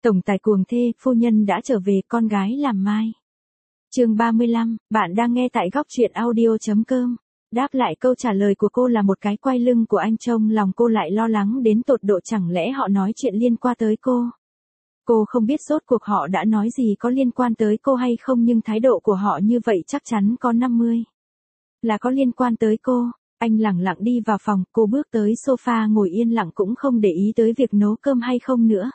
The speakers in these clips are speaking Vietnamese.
Tổng tài cuồng thê, phu nhân đã trở về, con gái làm mai. Chương 35, bạn đang nghe tại góc truyện audio.com. Đáp lại câu trả lời của cô là một cái quay lưng của anh, trong lòng cô lại lo lắng đến tột độ, chẳng lẽ họ nói chuyện liên quan tới cô. Cô không biết rốt cuộc họ đã nói gì, có liên quan tới cô hay không, nhưng thái độ của họ như vậy chắc chắn có 50 là có liên quan tới cô. Anh lẳng lặng đi vào phòng, cô bước tới sofa ngồi yên lặng, cũng không để ý tới việc nấu cơm hay không nữa.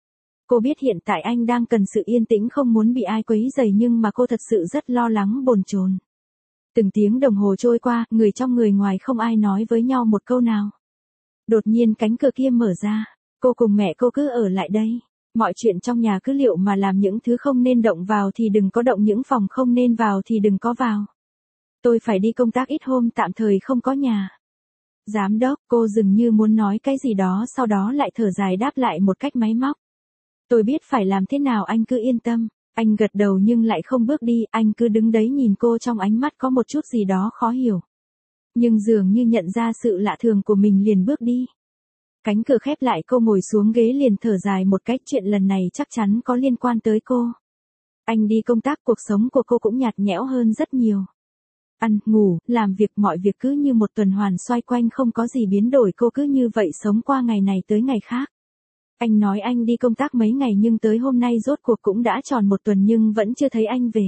Cô biết hiện tại anh đang cần sự yên tĩnh, không muốn bị ai quấy rầy, nhưng mà cô thật sự rất lo lắng bồn chồn. Từng tiếng đồng hồ trôi qua, người trong người ngoài không ai nói với nhau một câu nào. Đột nhiên cánh cửa kia mở ra, cô cùng mẹ cô cứ ở lại đây. Mọi chuyện trong nhà cứ liệu mà làm, những thứ không nên động vào thì đừng có động, những phòng không nên vào thì đừng có vào. Tôi phải đi công tác ít hôm, tạm thời không có nhà. Giám đốc, cô dường như muốn nói cái gì đó, sau đó lại thở dài đáp lại một cách máy móc. Tôi biết phải làm thế nào, anh cứ yên tâm. Anh gật đầu nhưng lại không bước đi, anh cứ đứng đấy nhìn cô, trong ánh mắt có một chút gì đó khó hiểu. Nhưng dường như nhận ra sự lạ thường của mình liền bước đi. Cánh cửa khép lại, cô ngồi xuống ghế liền thở dài một cách, chuyện lần này chắc chắn có liên quan tới cô. Anh đi công tác, cuộc sống của cô cũng nhạt nhẽo hơn rất nhiều. Ăn, ngủ, làm việc, mọi việc cứ như một tuần hoàn xoay quanh, không có gì biến đổi, cô cứ như vậy sống qua ngày này tới ngày khác. Anh nói anh đi công tác mấy ngày, nhưng tới hôm nay rốt cuộc cũng đã tròn một tuần nhưng vẫn chưa thấy anh về.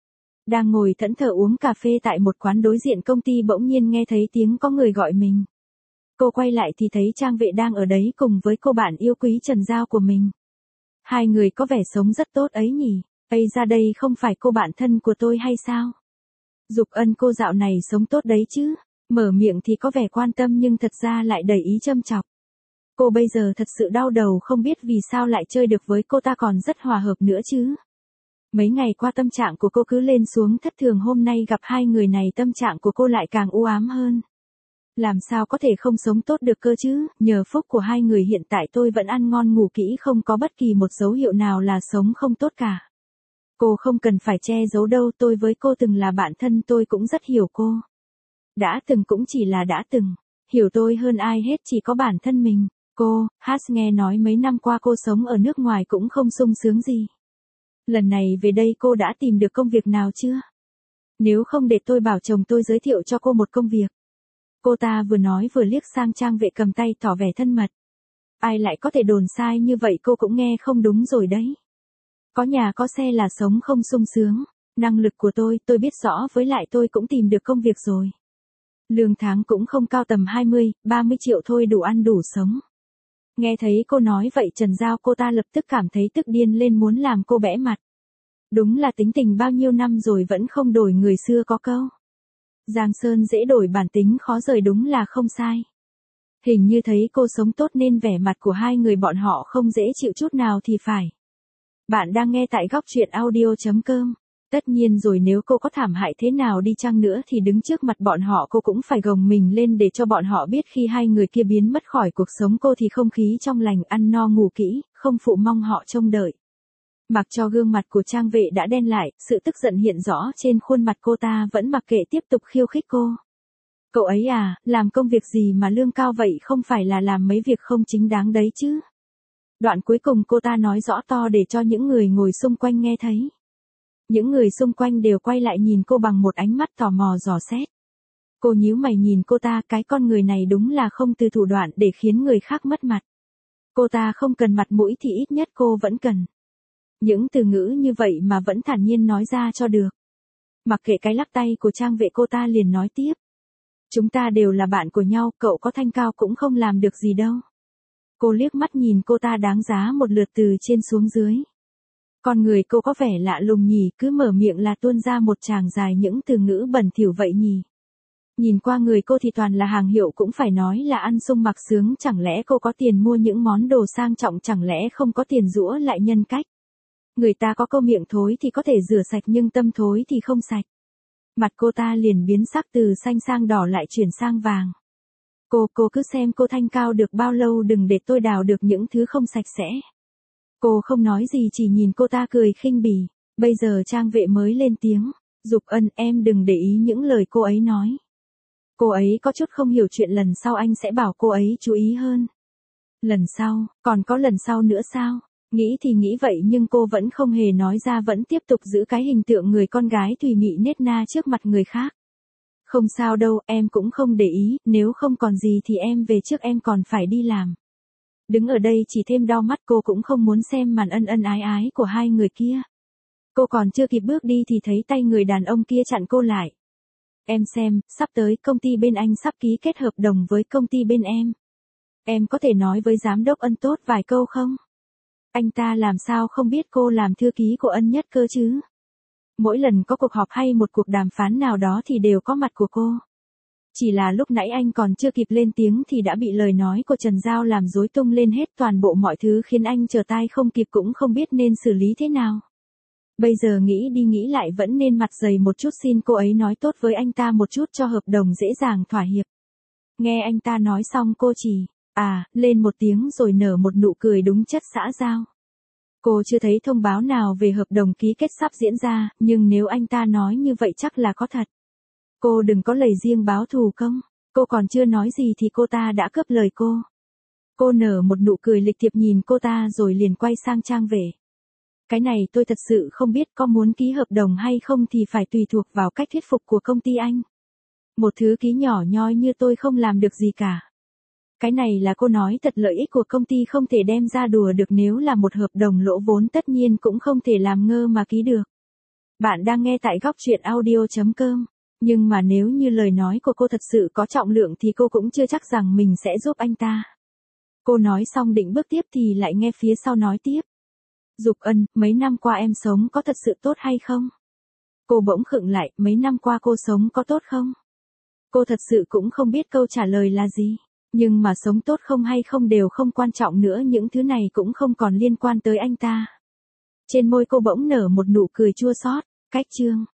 Đang ngồi thẫn thờ uống cà phê tại một quán đối diện công ty, bỗng nhiên nghe thấy tiếng có người gọi mình. Cô quay lại thì thấy Trang Vệ đang ở đấy cùng với cô bạn yêu quý Trần Giao của mình. Hai người có vẻ sống rất tốt ấy nhỉ. Ây ra, đây không phải cô bạn thân của tôi hay sao? Dục Ân, cô dạo này sống tốt đấy chứ? Mở miệng thì có vẻ quan tâm nhưng thật ra lại đầy ý châm chọc. Cô bây giờ thật sự đau đầu, không biết vì sao lại chơi được với cô ta, còn rất hòa hợp nữa chứ. Mấy ngày qua tâm trạng của cô cứ lên xuống thất thường, hôm nay gặp hai người này tâm trạng của cô lại càng u ám hơn. Làm sao có thể không sống tốt được cơ chứ, nhờ phúc của hai người hiện tại tôi vẫn ăn ngon ngủ kỹ, không có bất kỳ một dấu hiệu nào là sống không tốt cả. Cô không cần phải che giấu đâu, tôi với cô từng là bạn thân, tôi cũng rất hiểu cô. Đã từng cũng chỉ là đã từng, hiểu tôi hơn ai hết chỉ có bản thân mình. Cô, nghe nói mấy năm qua cô sống ở nước ngoài cũng không sung sướng gì. Lần này về đây cô đã tìm được công việc nào chưa? Nếu không để tôi bảo chồng tôi giới thiệu cho cô một công việc. Cô ta vừa nói vừa liếc sang Trang Vệ, cầm tay tỏ vẻ thân mật. Ai lại có thể đồn sai như vậy, cô cũng nghe không đúng rồi đấy. Có nhà có xe là sống không sung sướng. Năng lực của tôi biết rõ, với lại tôi cũng tìm được công việc rồi. Lương tháng cũng không cao, tầm 20, 30 triệu thôi, đủ ăn đủ sống. Nghe thấy cô nói vậy Trần Giao, cô ta lập tức cảm thấy tức điên lên, muốn làm cô bẽ mặt. Đúng là tính tình bao nhiêu năm rồi vẫn không đổi, người xưa có câu. Giang sơn dễ đổi, bản tính khó rời, đúng là không sai. Hình như thấy cô sống tốt nên vẻ mặt của hai người bọn họ không dễ chịu chút nào thì phải. Bạn đang nghe tại góc truyện audio.com. Tất nhiên rồi, nếu cô có thảm hại thế nào đi chăng nữa thì đứng trước mặt bọn họ cô cũng phải gồng mình lên để cho bọn họ biết, khi hai người kia biến mất khỏi cuộc sống cô thì không khí trong lành, ăn no ngủ kỹ, không phụ mong họ trông đợi. Mặc cho gương mặt của Trang Vệ đã đen lại, sự tức giận hiện rõ trên khuôn mặt, cô ta vẫn mặc kệ tiếp tục khiêu khích cô. Cậu ấy à, làm công việc gì mà lương cao vậy, không phải là làm mấy việc không chính đáng đấy chứ. Đoạn cuối cùng cô ta nói rõ to để cho những người ngồi xung quanh nghe thấy. Những người xung quanh đều quay lại nhìn cô bằng một ánh mắt tò mò dò xét. Cô nhíu mày nhìn cô ta, cái con người này đúng là không từ thủ đoạn để khiến người khác mất mặt. Cô ta không cần mặt mũi thì ít nhất cô vẫn cần. Những từ ngữ như vậy mà vẫn thản nhiên nói ra cho được. Mặc kệ cái lắc tay của Trang Vệ, cô ta liền nói tiếp. Chúng ta đều là bạn của nhau, cậu có thanh cao cũng không làm được gì đâu. Cô liếc mắt nhìn cô ta đáng giá một lượt từ trên xuống dưới. Con người cô có vẻ lạ lùng nhỉ, cứ mở miệng là tuôn ra một tràng dài những từ ngữ bẩn thỉu vậy nhỉ. Nhìn qua người cô thì toàn là hàng hiệu, cũng phải nói là ăn sung mặc sướng, chẳng lẽ cô có tiền mua những món đồ sang trọng, chẳng lẽ không có tiền giũa lại nhân cách. Người ta có câu miệng thối thì có thể rửa sạch nhưng tâm thối thì không sạch. Mặt cô ta liền biến sắc, từ xanh sang đỏ lại chuyển sang vàng. Cô cứ xem cô thanh cao được bao lâu, đừng để tôi đào được những thứ không sạch sẽ. Cô không nói gì, chỉ nhìn cô ta cười khinh bỉ. Bây giờ Trang Vệ mới lên tiếng. Dục Ân, em đừng để ý những lời cô ấy nói. Cô ấy có chút không hiểu chuyện, lần sau anh sẽ bảo cô ấy chú ý hơn. Lần sau, còn có lần sau nữa sao? Nghĩ thì nghĩ vậy nhưng cô vẫn không hề nói ra, vẫn tiếp tục giữ cái hình tượng người con gái thùy mị nết na trước mặt người khác. Không sao đâu, em cũng không để ý, nếu không còn gì thì em về trước, em còn phải đi làm. Đứng ở đây chỉ thêm đau mắt, cô cũng không muốn xem màn ân ân ái ái của hai người kia. Cô còn chưa kịp bước đi thì thấy tay người đàn ông kia chặn cô lại. Em xem, sắp tới công ty bên anh sắp ký kết hợp đồng với công ty bên em. Em có thể nói với giám đốc Ân tốt vài câu không? Anh ta làm sao không biết cô làm thư ký của Ân Nhất cơ chứ? Mỗi lần có cuộc họp hay một cuộc đàm phán nào đó thì đều có mặt của cô. Chỉ là lúc nãy anh còn chưa kịp lên tiếng thì đã bị lời nói của Trần Giao làm rối tung lên hết toàn bộ mọi thứ, khiến anh trở tay không kịp, cũng không biết nên xử lý thế nào. Bây giờ nghĩ đi nghĩ lại vẫn nên mặt dày một chút, xin cô ấy nói tốt với anh ta một chút cho hợp đồng dễ dàng thỏa hiệp. Nghe anh ta nói xong cô chỉ lên một tiếng rồi nở một nụ cười đúng chất xã giao. Cô chưa thấy thông báo nào về hợp đồng ký kết sắp diễn ra, nhưng nếu anh ta nói như vậy chắc là có thật. Cô đừng có lầy riêng báo thù công. Cô còn chưa nói gì thì cô ta đã cướp lời cô. Cô nở một nụ cười lịch thiệp nhìn cô ta rồi liền quay sang trang về. Cái này tôi thật sự không biết, có muốn ký hợp đồng hay không thì phải tùy thuộc vào cách thuyết phục của công ty anh. Một thứ ký nhỏ nhoi như tôi không làm được gì cả. Cái này là cô nói thật, lợi ích của công ty không thể đem ra đùa được, nếu là một hợp đồng lỗ vốn tất nhiên cũng không thể làm ngơ mà ký được. Bạn đang nghe tại góc truyện audio.com. Nhưng mà nếu như lời nói của cô thật sự có trọng lượng thì cô cũng chưa chắc rằng mình sẽ giúp anh ta. Cô nói xong định bước tiếp thì lại nghe phía sau nói tiếp. Dục Ân, mấy năm qua em sống có thật sự tốt hay không? Cô bỗng khựng lại, mấy năm qua cô sống có tốt không? Cô thật sự cũng không biết câu trả lời là gì. Nhưng mà sống tốt không hay không đều không quan trọng nữa, những thứ này cũng không còn liên quan tới anh ta. Trên môi cô bỗng nở một nụ cười chua xót. Cách chương